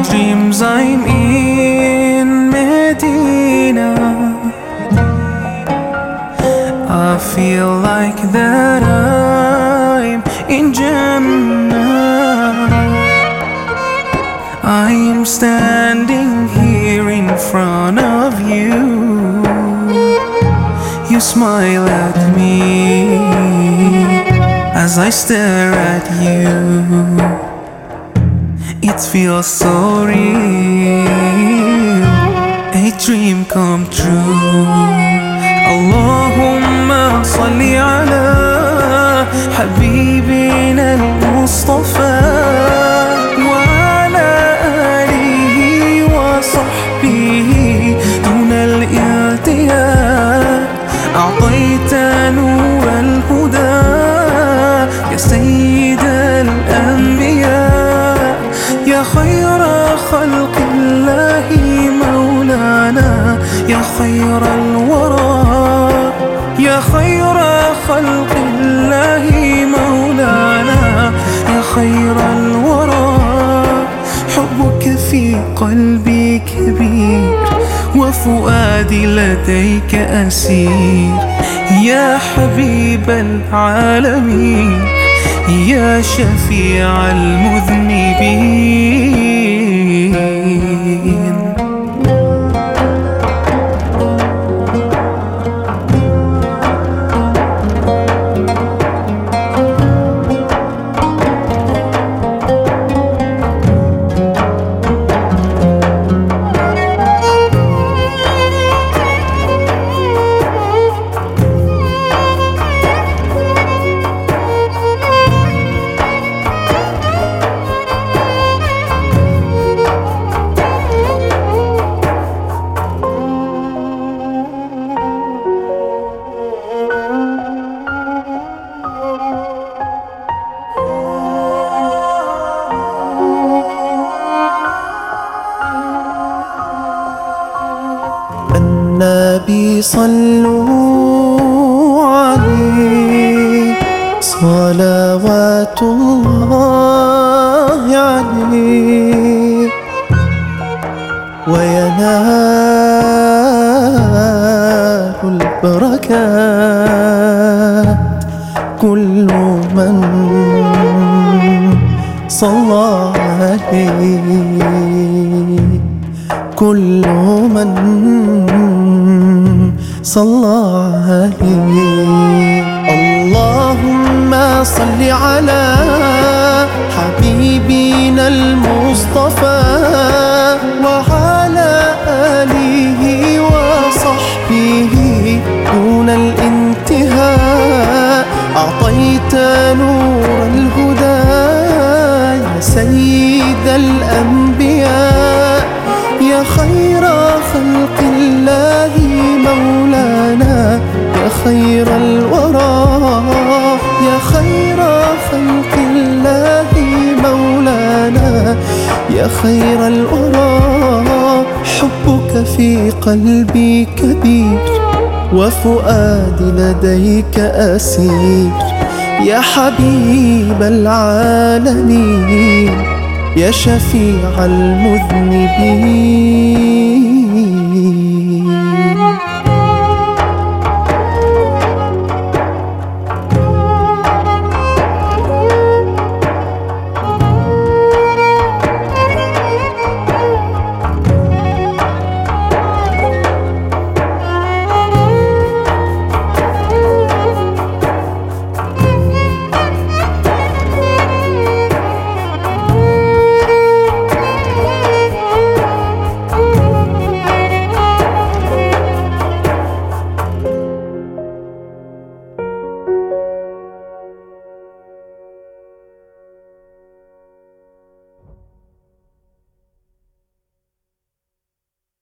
dreams I'm in Medina. I feel like that I'm in Jannah. I am standing here in front of you. You smile at me as I stare at you. It feels so real, a dream come true. Allahumma salli ala habibina al-Mustafa wa ala alihi wa sahbihi duna al-i'tiya. أعطيت نور الهدى يا سيد الأنبياء، يا خير خلق الله مولانا، يا خير الورى، يا خير خلق الله مولانا، يا خير الورى. حبك في قلبي كبير وفؤادي لديك أسير، يا حبيب العالمين، يا شفيع المذنبين. النبي صلوا عليه صلوات الله عليه، وينال البركات كل من صلى عليه، كل من صلى عليه. اللهم صل على حبيبنا المصطفى وعلى آله وصحبه دون الانتهاء. أعطيت نور الهدى يا سيد الأنبياء، يا خير خلق الله مولانا، يا خير الورى، يا خير خلق الله مولانا، يا خير الورى. حبك في قلبي كبير وفؤادي لديك أسير، يا حبيب العالمين، يا شفيع المذنبين.